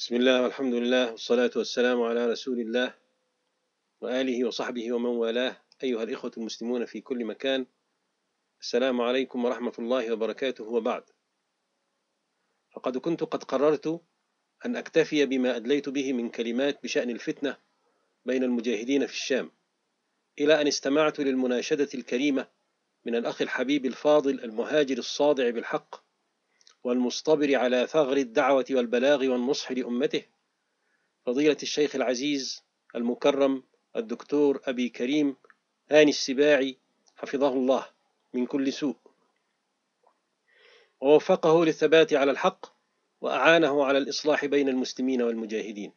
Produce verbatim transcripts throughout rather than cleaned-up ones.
بسم الله والحمد لله والصلاة والسلام على رسول الله وآله وصحبه ومن والاه. أيها الإخوة المسلمون في كل مكان، السلام عليكم ورحمة الله وبركاته. وبعد، فقد كنت قد قررت أن أكتفي بما أدليت به من كلمات بشأن الفتنة بين المجاهدين في الشام، إلى أن استمعت للمناشدة الكريمة من الأخ الحبيب الفاضل المهاجر الصادع بالحق والمصطبر على ثغر الدعوة والبلاغ والنصح لأمته، فضيلة الشيخ العزيز المكرم الدكتور أبي كريم هاني السباعي، حفظه الله من كل سوء ووفقه للثبات على الحق وأعانه على الإصلاح بين المسلمين والمجاهدين.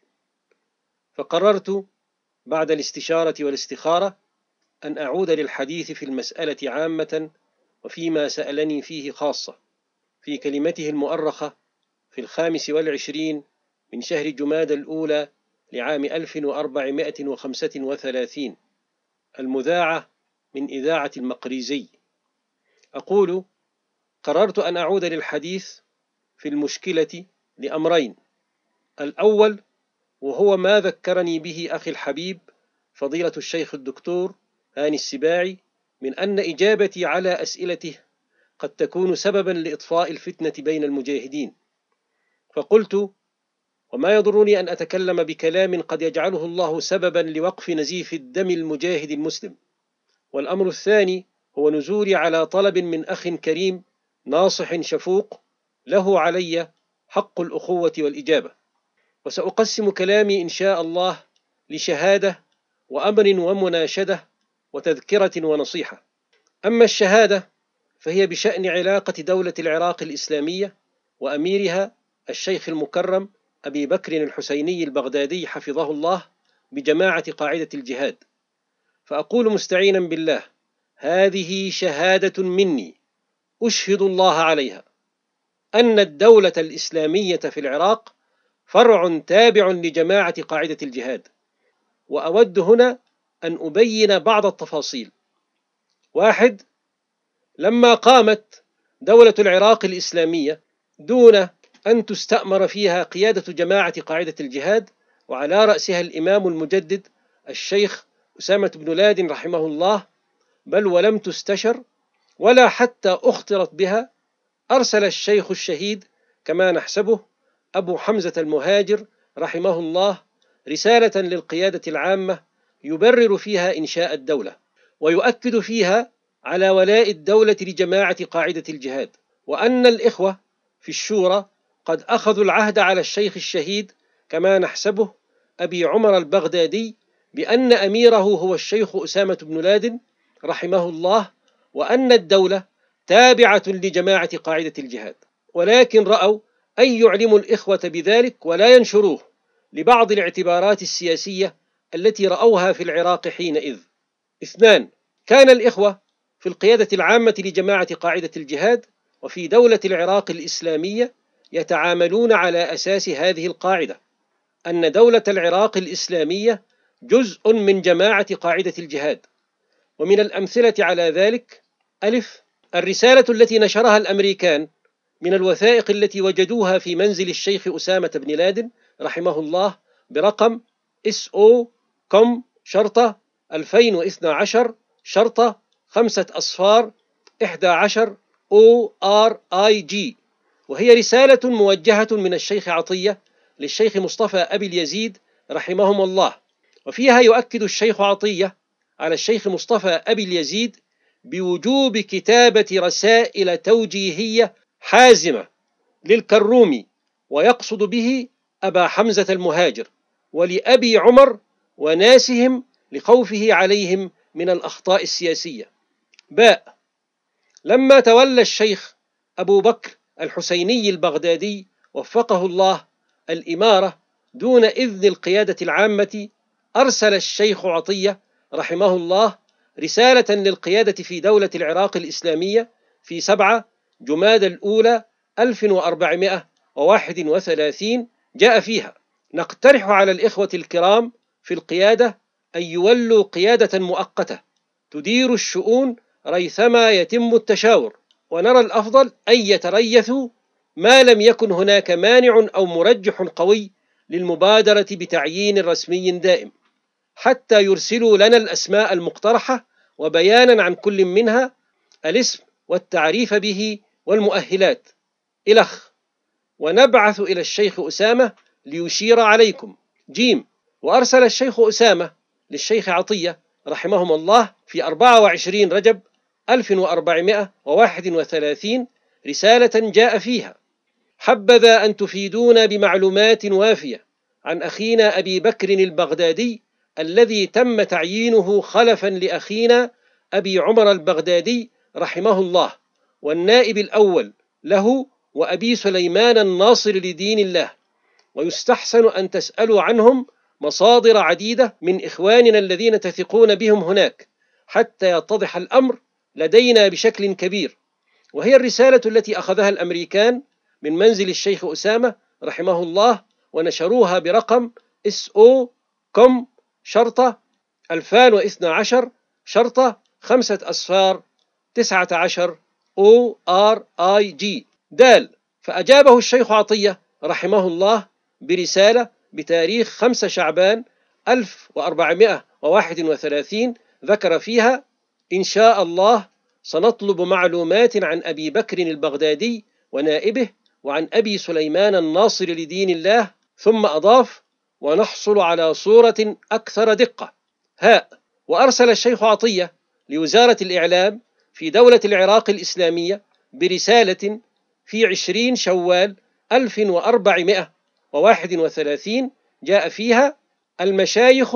فقررت بعد الاستشارة والاستخارة أن أعود للحديث في المسألة عامة وفيما سألني فيه خاصة في كلمته المؤرخة في الخامس والعشرين من شهر جماد الأولى لعام ألف وأربعمائة وخمسة وثلاثين، المذاعة من إذاعة المقريزي. أقول: قررت أن أعود للحديث في المشكلة لأمرين: الأول وهو ما ذكرني به أخي الحبيب فضيلة الشيخ الدكتور هاني السباعي من أن إجابتي على أسئلته قد تكون سببا لإطفاء الفتنة بين المجاهدين، فقلت: وما يضرني أن أتكلم بكلام قد يجعله الله سببا لوقف نزيف الدم المجاهد المسلم. والأمر الثاني هو نزولي على طلب من أخ كريم ناصح شفوق له علي حق الأخوة والإجابة، وسأقسم كلامي إن شاء الله لشهادة وأمر ومناشدة وتذكرة ونصيحة. أما الشهادة فهي بشأن علاقة دولة العراق الإسلامية وأميرها الشيخ المكرم أبي بكر الحسيني البغدادي حفظه الله بجماعة قاعدة الجهاد. فأقول مستعينا بالله: هذه شهادة مني أشهد الله عليها أن الدولة الإسلامية في العراق فرع تابع لجماعة قاعدة الجهاد. وأود هنا أن أبين بعض التفاصيل. واحد: لما قامت دولة العراق الإسلامية دون أن تستأمر فيها قيادة جماعة قاعدة الجهاد، وعلى رأسها الإمام المجدد الشيخ أسامة بن لادن رحمه الله، بل ولم تستشر ولا حتى أخطرت بها، أرسل الشيخ الشهيد كما نحسبه أبو حمزة المهاجر رحمه الله رسالة للقيادة العامة يبرر فيها إنشاء الدولة، ويؤكد فيها على ولاء الدولة لجماعة قاعدة الجهاد، وأن الإخوة في الشورى قد أخذوا العهد على الشيخ الشهيد كما نحسبه أبي عمر البغدادي بأن أميره هو الشيخ أسامة بن لادن رحمه الله، وأن الدولة تابعة لجماعة قاعدة الجهاد، ولكن رأوا أن يعلموا الإخوة بذلك ولا ينشروه لبعض الاعتبارات السياسية التي رأوها في العراق حينئذ. اثنان: كان الإخوة في القيادة العامة لجماعة قاعدة الجهاد وفي دولة العراق الإسلامية يتعاملون على أساس هذه القاعدة، أن دولة العراق الإسلامية جزء من جماعة قاعدة الجهاد. ومن الأمثلة على ذلك: ألف: الرسالة التي نشرها الأمريكان من الوثائق التي وجدوها في منزل الشيخ أسامة بن لادن رحمه الله برقم إس أو كوم شرطة ألفين واثني عشر شرطة خمسة أصفار إحدى عشر أو آر آي جي، وهي رسالة موجهة من الشيخ عطية للشيخ مصطفى أبي اليزيد رحمهم الله، وفيها يؤكد الشيخ عطية على الشيخ مصطفى أبي اليزيد بوجوب كتابة رسائل توجيهية حازمة للكرومي، ويقصد به أبا حمزة المهاجر ولأبي عمر وناسهم لخوفه عليهم من الأخطاء السياسية. باء: لما تولى الشيخ أبو بكر الحسيني البغدادي وفقه الله الإمارة دون إذن القيادة العامة، أرسل الشيخ عطية رحمه الله رسالة للقيادة في دولة العراق الإسلامية في سبعة جماد الأولى ألف وأربعمائة وواحد وثلاثين، جاء فيها: نقترح على الإخوة الكرام في القيادة أن يولوا قيادة مؤقتة تدير الشؤون ريثما يتم التشاور، ونرى الأفضل أن يتريثوا ما لم يكن هناك مانع أو مرجح قوي للمبادرة بتعيين رسمي دائم، حتى يرسلوا لنا الأسماء المقترحة وبيانا عن كل منها، الاسم والتعريف به والمؤهلات إلخ، ونبعث إلى الشيخ أسامة ليشير عليكم. جيم. وأرسل الشيخ أسامة للشيخ عطية رحمهم الله في أربعة وعشرين رجب ألف وأربعمائة وواحد وثلاثين رسالة جاء فيها: حبذا أن تفيدونا بمعلومات وافية عن أخينا أبي بكر البغدادي الذي تم تعيينه خلفا لأخينا أبي عمر البغدادي رحمه الله، والنائب الأول له وأبي سليمان الناصر لدين الله. ويستحسن أن تسألوا عنهم مصادر عديدة من إخواننا الذين تثقون بهم هناك، حتى يتضح الأمر لدينا بشكل كبير. وهي الرسالة التي أخذها الأمريكان من منزل الشيخ أسامة رحمه الله، ونشروها برقم إس أو كوم شرطة ألفين واثني عشر شرطة خمسة أصفار تسعة عشر أو آر آي جي دال. فأجابه الشيخ عطية رحمه الله برسالة بتاريخ خمسة شعبان ألف وأربعمائة وواحد وثلاثين ذكر فيها: إن شاء الله سنطلب معلومات عن أبي بكر البغدادي ونائبه، وعن أبي سليمان الناصر لدين الله. ثم أضاف: ونحصل على صورة أكثر دقة. هاء. وأرسل الشيخ عطية لوزارة الإعلام في دولة العراق الإسلامية برسالة في عشرين شوال ألف وأربعمائة وواحد وثلاثين جاء فيها: المشايخ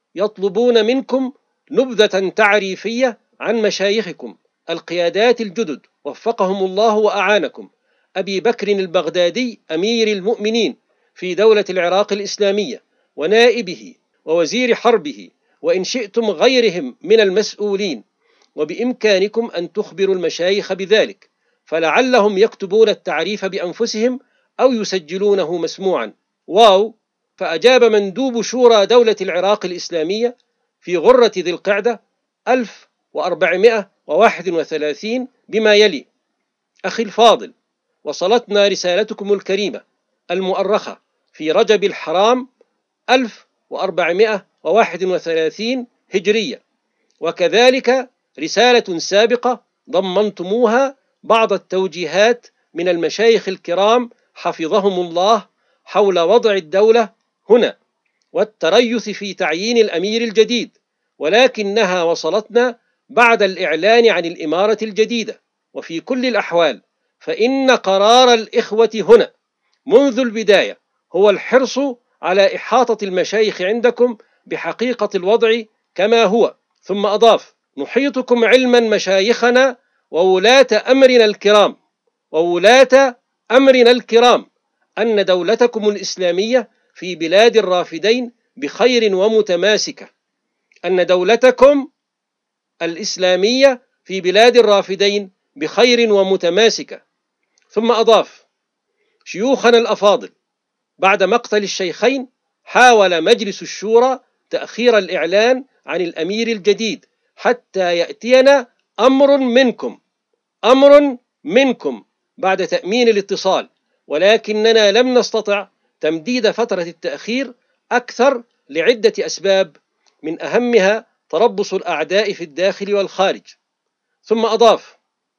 يطلبون منكم نبذة تعريفية عن مشايخكم القيادات الجدد وفقهم الله وأعانكم، أبي بكر البغدادي أمير المؤمنين في دولة العراق الإسلامية ونائبه ووزير حربه، وإن شئتم غيرهم من المسؤولين، وبإمكانكم أن تخبروا المشايخ بذلك، فلعلهم يكتبون التعريف بأنفسهم أو يسجلونه مسموعا. واو. فأجاب مندوب شورى دولة العراق الإسلامية في غرة ذي القعدة ألف وأربعمائة وواحد وثلاثين بما يلي: أخي الفاضل، وصلتنا رسالتكم الكريمة المؤرخة في رجب الحرام ألف وأربعمائة وواحد وثلاثين هجرية، وكذلك رسالة سابقة ضمنتموها بعض التوجيهات من المشايخ الكرام حفظهم الله حول وضع الدولة هنا والتريث في تعيين الأمير الجديد، ولكنها وصلتنا بعد الإعلان عن الإمارة الجديدة. وفي كل الأحوال فإن قرار الإخوة هنا منذ البداية هو الحرص على إحاطة المشايخ عندكم بحقيقة الوضع كما هو. ثم أضاف: نحيطكم علما مشايخنا وولاة أمرنا الكرام وولاة أمرنا الكرام أن دولتكم الإسلامية في بلاد الرافدين بخير ومتماسكة، أن دولتكم الإسلامية في بلاد الرافدين بخير ومتماسكة. ثم أضاف: شيوخنا الأفاضل، بعد مقتل الشيخين حاول مجلس الشورى تأخير الإعلان عن الأمير الجديد حتى يأتينا أمر منكم أمر منكم بعد تأمين الاتصال، ولكننا لم نستطع تمديد فترة التأخير أكثر لعدة أسباب، من أهمها تربص الأعداء في الداخل والخارج. ثم أضاف: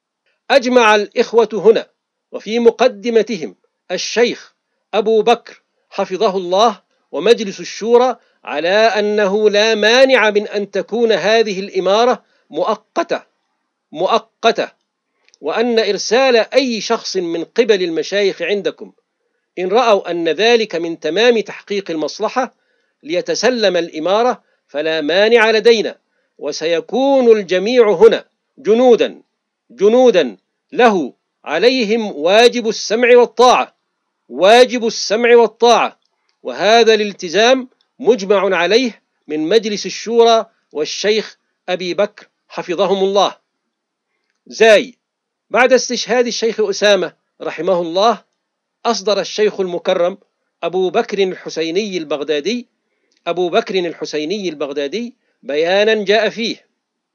أجمع الإخوة هنا وفي مقدمتهم الشيخ أبو بكر حفظه الله ومجلس الشورى على أنه لا مانع من أن تكون هذه الإمارة مؤقتة مؤقتة وأن إرسال أي شخص من قبل المشايخ عندكم إن رأوا أن ذلك من تمام تحقيق المصلحة ليتسلم الإمارة فلا مانع لدينا، وسيكون الجميع هنا جنودا جنودا له عليهم واجب السمع والطاعة واجب السمع والطاعة وهذا الالتزام مجمع عليه من مجلس الشورى والشيخ أبي بكر حفظهم الله. زاي. بعد استشهاد الشيخ أسامة رحمه الله أصدر الشيخ المكرم أبو بكر الحسيني البغدادي أبو بكر الحسيني البغدادي بيانا جاء فيه: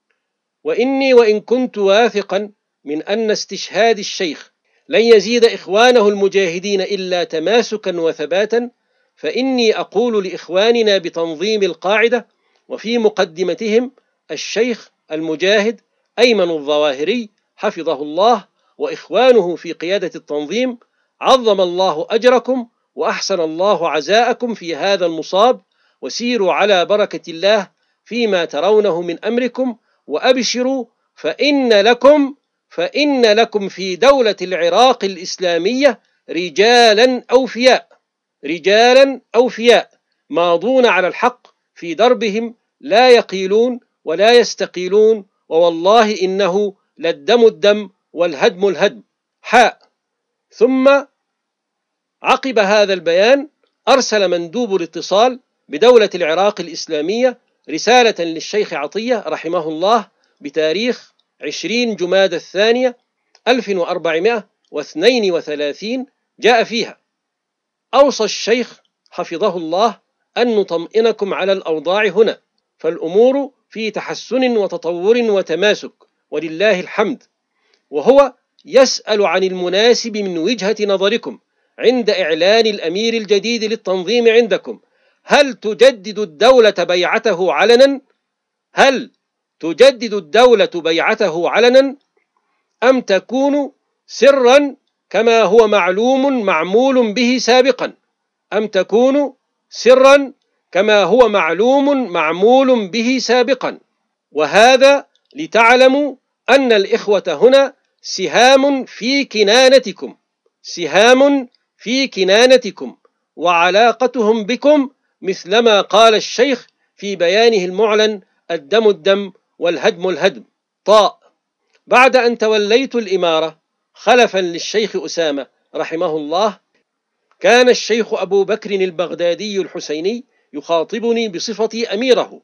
وإني وإن كنت واثقا من أن استشهاد الشيخ لن يزيد إخوانه المجاهدين إلا تماسكا وثباتا، فإني أقول لإخواننا بتنظيم القاعدة وفي مقدمتهم الشيخ المجاهد أيمن الظواهري حفظه الله وإخوانه في قيادة التنظيم: عظم الله أجركم وأحسن الله عزاءكم في هذا المصاب، وسيروا على بركة الله فيما ترونه من أمركم، وأبشروا فإن لكم فإن لكم في دولة العراق الإسلامية رجالا أوفياء رجالا أوفياء ماضون على الحق في دربهم، لا يقيلون ولا يستقيلون، ووالله إنه للدم الدم والهدم الهدم. حاء. ثم عقب هذا البيان أرسل مندوب الاتصال بدولة العراق الإسلامية رسالة للشيخ عطية رحمه الله بتاريخ عشرين جماد الثانية ألف وأربعمائة واثنين وثلاثين، جاء فيها: أوصى الشيخ حفظه الله أن نطمئنكم على الأوضاع هنا، فالأمور في تحسن وتطور وتماسك ولله الحمد، وهو يسأل عن المناسب من وجهة نظركم عند إعلان الأمير الجديد للتنظيم عندكم: هل تجدد الدولة بيعته علنا هل تجدد الدولة بيعته علنا أم تكون سرا كما هو معلوم معمول به سابقا أم تكون سرا كما هو معلوم معمول به سابقا وهذا لتعلموا أن الإخوة هنا سهام في كنانتكم سهام في كنانتكم وعلاقتهم بكم مثلما قال الشيخ في بيانه المعلن: الدم الدم والهدم الهدم. طاء. بعد أن توليت الإمارة خلفا للشيخ أسامة رحمه الله، كان الشيخ أبو بكر البغدادي الحسيني يخاطبني بصفتي أميره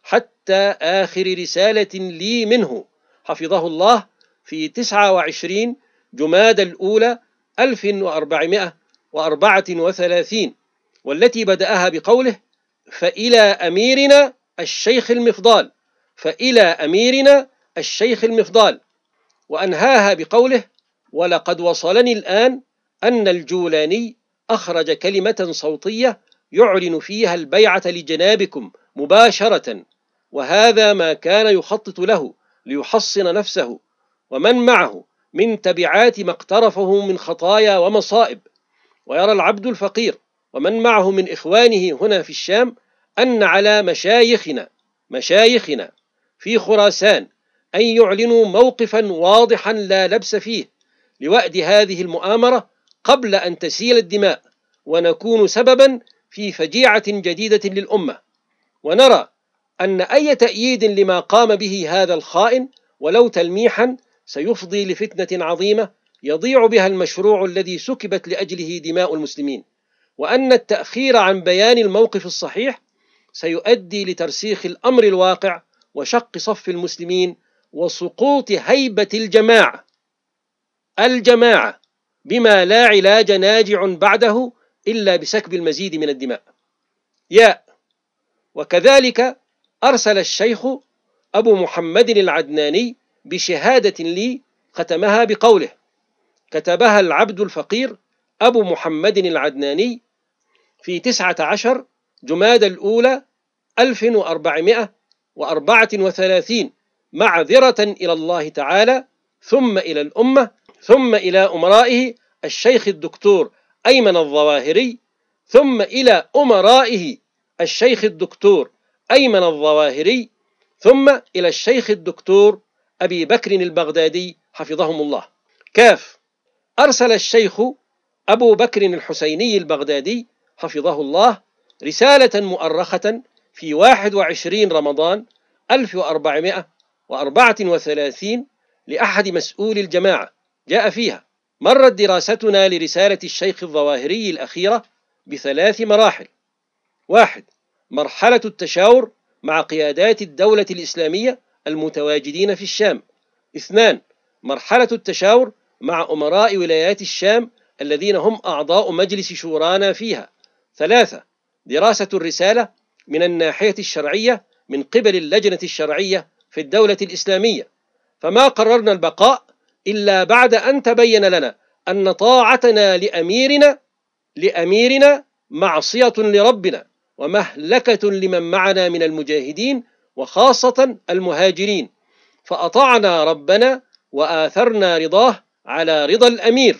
حتى آخر رسالة لي منه حفظه الله في تسعة وعشرين جماد الأولى ألف وأربعمائة وأربعة وثلاثين، والتي بدأها بقوله: فإلى أميرنا الشيخ المفضال فإلى أميرنا الشيخ المفضال، وأنهاها بقوله: ولقد وصلني الآن أن الجولاني أخرج كلمة صوتية يعلن فيها البيعة لجنابكم مباشرة، وهذا ما كان يخطط له ليحصن نفسه ومن معه من تبعات ما اقترفه من خطايا ومصائب. ويرى العبد الفقير ومن معه من إخوانه هنا في الشام أن على مشايخنا مشايخنا في خراسان أن يعلنوا موقفا واضحا لا لبس فيه لوأد هذه المؤامرة قبل أن تسيل الدماء، ونكون سببا في فجيعة جديدة للأمة. ونرى أن أي تأييد لما قام به هذا الخائن ولو تلميحا سيفضي لفتنة عظيمة يضيع بها المشروع الذي سكبت لأجله دماء المسلمين، وأن التأخير عن بيان الموقف الصحيح سيؤدي لترسيخ الأمر الواقع وشق صف المسلمين وسقوط هيبة الجماعة الجماعة بما لا علاج ناجع بعده إلا بسكب المزيد من الدماء. ياء. وكذلك أرسل الشيخ أبو محمد العدناني بشهادة لي ختمها بقوله: كتبها العبد الفقير أبو محمد العدناني في تسعة عشر جماد الأولى ألف وأربعمائة وأربعة وثلاثين، معذرة إلى الله تعالى ثم إلى الأمة ثم إلى أمرائه الشيخ الدكتور أيمن الظواهري ثم إلى أمرائه الشيخ الدكتور أيمن الظواهري ثم إلى الشيخ الدكتور أبي بكر البغدادي حفظهم الله. كاف. أرسل الشيخ أبو بكر الحسيني البغدادي حفظه الله رسالة مؤرخة في واحد وعشرين رمضان ألف وأربعمائة وأربعة وثلاثين لأحد مسؤول الجماعة، جاء فيها: مرت دراستنا لرسالة الشيخ الظواهري الأخيرة بثلاث مراحل: واحد، مرحلة التشاور مع قيادات الدولة الإسلامية المتواجدين في الشام. اثنان، مرحلة التشاور مع أمراء ولايات الشام الذين هم أعضاء مجلس شورانا فيها. ثلاثة، دراسة الرسالة من الناحية الشرعية من قبل اللجنة الشرعية في الدولة الإسلامية. فما قررنا البقاء إلا بعد أن تبين لنا أن طاعتنا لأميرنا لأميرنا معصية لربنا ومهلكة لمن معنا من المجاهدين وخاصة المهاجرين، فأطعنا ربنا وآثرنا رضاه على رضا الأمير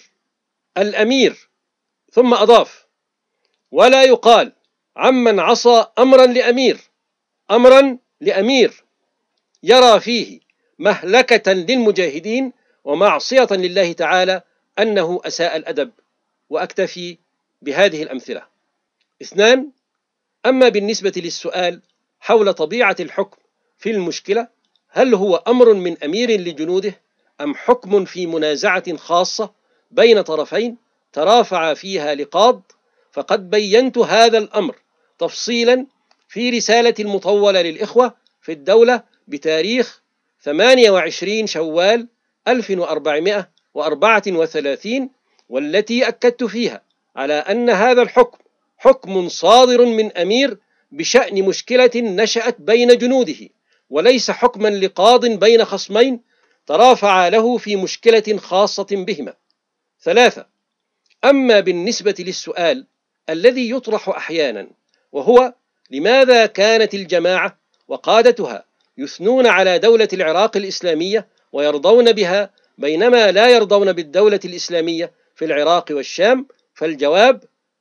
الأمير ثم أضاف: ولا يقال عمن عصى أمرا لأمير أمرا لأمير يرى فيه مهلكة للمجاهدين ومعصية لله تعالى أنه أساء الأدب. وأكتفي بهذه الأمثلة. اثنان: أما بالنسبة للسؤال حول طبيعة الحكم في المشكلة، هل هو أمر من أمير لجنوده أم حكم في منازعة خاصة بين طرفين ترافع فيها لقاض، فقد بينت هذا الأمر تفصيلا في رسالة المطولة للإخوة في الدولة بتاريخ ثمانية وعشرين شوال ألف وأربعمائة وأربعة وثلاثين، والتي أكدت فيها على أن هذا الحكم حكم صادر من أمير بشأن مشكلة نشأت بين جنوده، وليس حكما لقاض بين خصمين ترافع له في مشكلة خاصة بهما. ثلاثة: أما بالنسبة للسؤال الذي يطرح أحيانا، وهو لماذا كانت الجماعة وقادتها يثنون على دولة العراق الإسلامية ويرضون بها بينما لا يرضون بالدولة الإسلامية في العراق والشام، فالجواب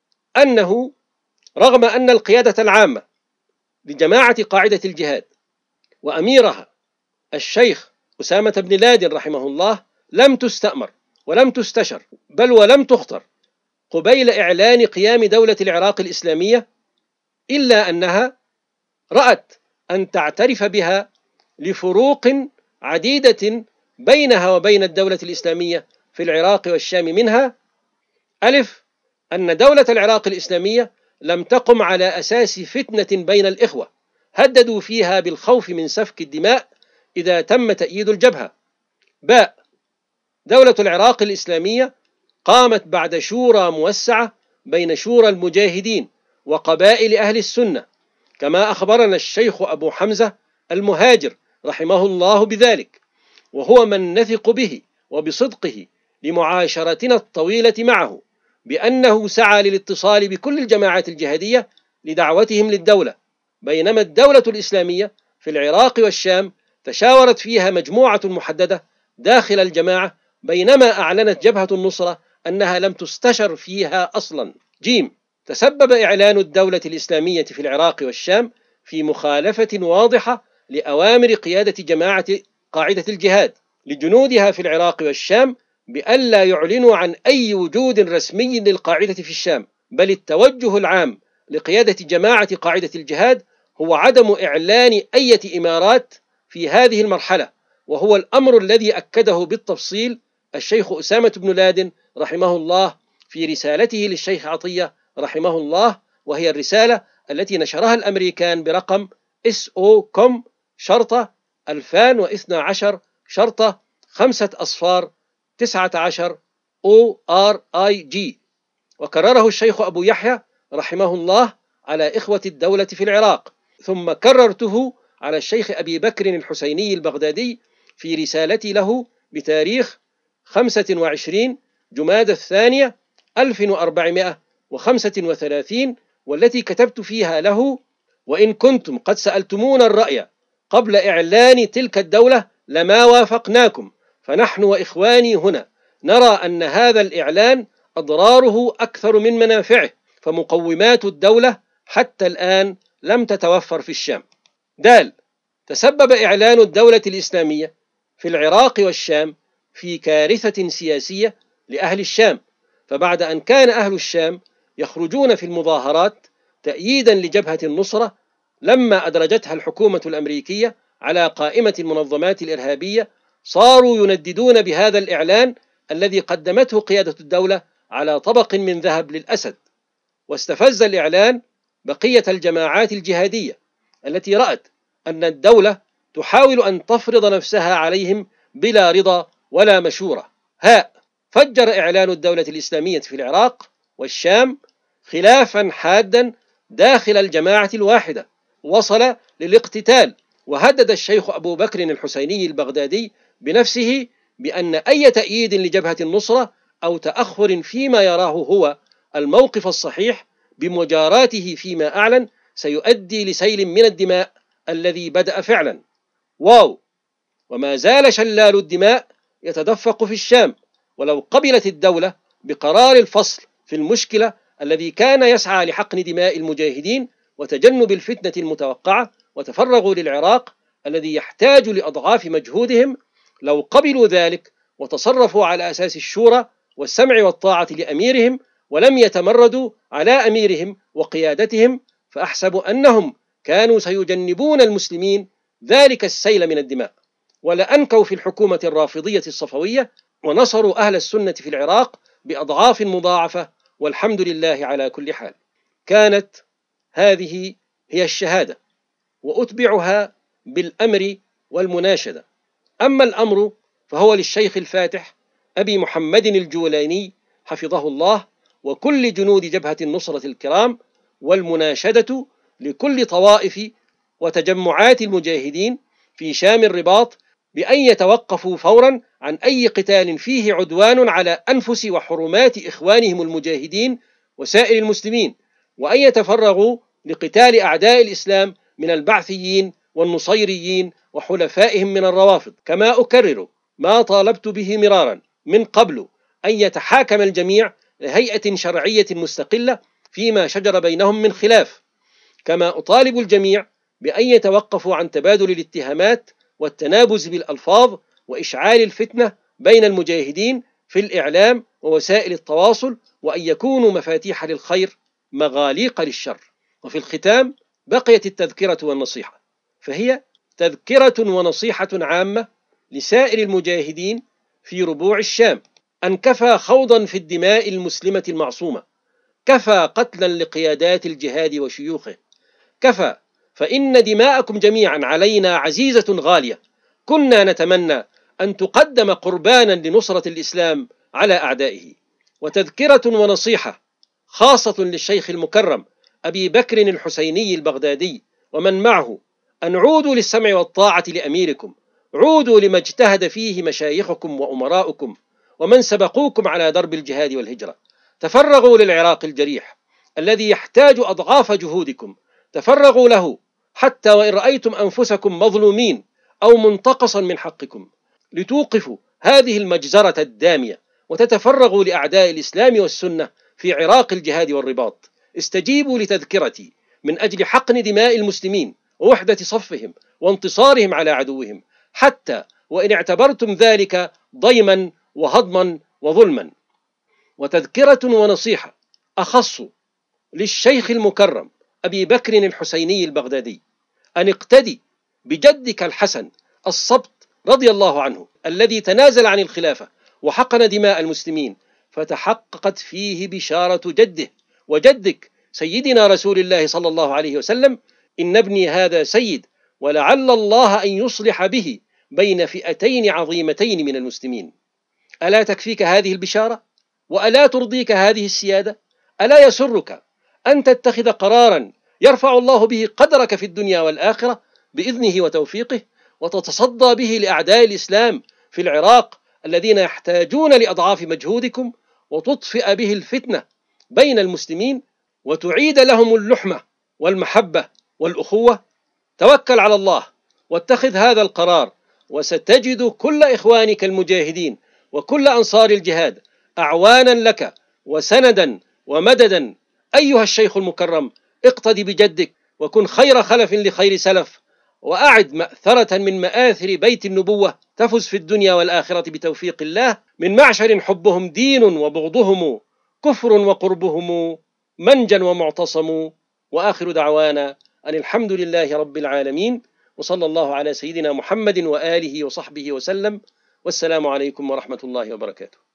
أنه رغم أن القيادة العامة لجماعة قاعدة الجهاد وأميرها الشيخ أسامة بن لادن رحمه الله لم تستأمر ولم تستشر بل ولم تخطر قبيل إعلان قيام دولة العراق الإسلامية، إلا أنها رأت أن تعترف بها لفروق عديدة بينها وبين الدولة الإسلامية في العراق والشام. منها: ألف، أن دولة العراق الإسلامية لم تقم على أساس فتنة بين الإخوة هددوا فيها بالخوف من سفك الدماء إذا تم تأييد الجبهة. باء، دولة العراق الإسلامية قامت بعد شورى موسعة بين شورى المجاهدين وقبائل أهل السنة، كما أخبرنا الشيخ أبو حمزة المهاجر رحمه الله بذلك، وهو من نثق به وبصدقه لمعاشرتنا الطويلة معه، بأنه سعى للاتصال بكل الجماعات الجهادية لدعوتهم للدولة، بينما الدولة الإسلامية في العراق والشام تشاورت فيها مجموعة محددة داخل الجماعة، بينما أعلنت جبهة النصرة أنها لم تستشر فيها أصلا. جيم، تسبب إعلان الدولة الإسلامية في العراق والشام في مخالفة واضحة لأوامر قيادة جماعة قاعدة الجهاد لجنودها في العراق والشام بألا يعلنوا عن أي وجود رسمي للقاعدة في الشام، بل التوجه العام لقيادة جماعة قاعدة الجهاد هو عدم إعلان أي إمارات في هذه المرحلة، وهو الأمر الذي أكده بالتفصيل الشيخ أسامة بن لادن رحمه الله في رسالته للشيخ عطية رحمه الله، وهي الرسالة التي نشرها الأمريكان برقم إس أو كوم شرطة ألفين واثني عشر شرطة خمسة أصفار تسعة عشر أو آر آي جي، وكرره الشيخ أبو يحيى رحمه الله على إخوة الدولة في العراق، ثم كررته على الشيخ أبي بكر الحسيني البغدادي في رسالتي له بتاريخ خمسة وعشرين جمادى الثانية ألف وأربعمائة وخمسة وثلاثين، والتي كتبت فيها له: وإن كنتم قد سألتمونا الرأي قبل إعلان تلك الدولة لما وافقناكم، فنحن وإخواني هنا نرى أن هذا الإعلان أضراره أكثر من منافعه، فمقومات الدولة حتى الآن لم تتوفر في الشام. دال، تسبب إعلان الدولة الإسلامية في العراق والشام في كارثة سياسية لأهل الشام، فبعد أن كان أهل الشام يخرجون في المظاهرات تأييدا لجبهة النصرة لما أدرجتها الحكومة الأمريكية على قائمة المنظمات الإرهابية، صاروا ينددون بهذا الإعلان الذي قدمته قيادة الدولة على طبق من ذهب للأسد، واستفز الإعلان بقية الجماعات الجهادية التي رأت أن الدولة تحاول أن تفرض نفسها عليهم بلا رضا ولا مشورة. هاء، فجر إعلان الدولة الإسلامية في العراق والشام خلافا حادا داخل الجماعة الواحدة وصل للاقتتال، وهدد الشيخ أبو بكر الحسيني البغدادي بنفسه بأن أي تأييد لجبهة النصرة أو تأخر فيما يراه هو الموقف الصحيح بمجاراته فيما أعلن سيؤدي لسيل من الدماء الذي بدأ فعلا. واو. وما زال شلال الدماء يتدفق في الشام، ولو قبلت الدولة بقرار الفصل في المشكلة الذي كان يسعى لحقن دماء المجاهدين وتجنب الفتنة المتوقعة، وتفرغوا للعراق الذي يحتاج لأضعاف مجهودهم، لو قبلوا ذلك وتصرفوا على أساس الشورى والسمع والطاعة لأميرهم ولم يتمردوا على أميرهم وقيادتهم، فأحسب أنهم كانوا سيجنبون المسلمين ذلك السيل من الدماء، ولأنكوا في الحكومة الرافضية الصفوية ونصروا أهل السنة في العراق بأضعاف مضاعفة، والحمد لله على كل حال. كانت هذه هي الشهادة، وأتبعها بالأمر والمناشدة. أما الأمر فهو للشيخ الفاتح أبي محمد الجولاني حفظه الله وكل جنود جبهة النصرة الكرام، والمناشدة لكل طوائف وتجمعات المجاهدين في شام الرباط بأن يتوقفوا فورا عن أي قتال فيه عدوان على أنفس وحرمات إخوانهم المجاهدين وسائر المسلمين، وأن يتفرغوا لقتال أعداء الإسلام من البعثيين والنصيريين وحلفائهم من الروافض. كما أكرر ما طالبت به مرارا من قبل، أن يتحاكم الجميع لهيئة شرعية مستقلة فيما شجر بينهم من خلاف. كما أطالب الجميع بأن يتوقفوا عن تبادل الاتهامات والتنابز بالألفاظ وإشعال الفتنة بين المجاهدين في الإعلام ووسائل التواصل، وأن يكونوا مفاتيح للخير مغاليق للشر. وفي الختام بقيت التذكرة والنصيحة، فهي تذكرة ونصيحة عامة لسائر المجاهدين في ربوع الشام، أن كفى خوضا في الدماء المسلمة المعصومة، كفى قتلا لقيادات الجهاد وشيوخه، كفى، فإن دماءكم جميعا علينا عزيزة غالية، كنا نتمنى أن تقدم قربانا لنصرة الإسلام على أعدائه. وتذكرة ونصيحة خاصة للشيخ المكرم أبي بكر الحسيني البغدادي ومن معه، أن عودوا للسمع والطاعة لأميركم، عودوا لما اجتهد فيه مشايخكم وأمراؤكم ومن سبقوكم على درب الجهاد والهجرة. تفرغوا للعراق الجريح الذي يحتاج أضعاف جهودكم، تفرغوا له حتى وإن رأيتم أنفسكم مظلومين أو منتقصا من حقكم، لتوقفوا هذه المجزرة الدامية وتتفرغوا لأعداء الإسلام والسنة في عراق الجهاد والرباط. استجيبوا لتذكرتي من أجل حقن دماء المسلمين ووحدة صفهم وانتصارهم على عدوهم، حتى وإن اعتبرتم ذلك ضيما وهضما وظلما. وتذكرة ونصيحة أخص للشيخ المكرم أبي بكر الحسيني البغدادي، أن اقتدي بجدك الحسن الصبت رضي الله عنه الذي تنازل عن الخلافة وحقن دماء المسلمين، فتحققت فيه بشارة جده وجدك سيدنا رسول الله صلى الله عليه وسلم: إن ابني هذا سيد، ولعل الله أن يصلح به بين فئتين عظيمتين من المسلمين. ألا تكفيك هذه البشارة؟ وألا ترضيك هذه السيادة؟ ألا يسرك أن تتخذ قرارا يرفع الله به قدرك في الدنيا والآخرة بإذنه وتوفيقه، وتتصدى به لأعداء الإسلام في العراق الذين يحتاجون لأضعاف مجهودكم، وتطفئ به الفتنة بين المسلمين، وتعيد لهم اللحمة والمحبة والأخوة؟ توكل على الله واتخذ هذا القرار، وستجد كل إخوانك المجاهدين وكل أنصار الجهاد أعوانا لك وسندا ومددا. أيها الشيخ المكرم، اقتدي بجدك وكن خير خلف لخير سلف، وأعد مأثرة من مآثر بيت النبوة تفز في الدنيا والآخرة بتوفيق الله، من معشر حبهم دين وبغضهم كفر وقربهم منجا ومعتصم. وآخر دعوانا أن الحمد لله رب العالمين، وصلى الله على سيدنا محمد وآله وصحبه وسلم، والسلام عليكم ورحمة الله وبركاته.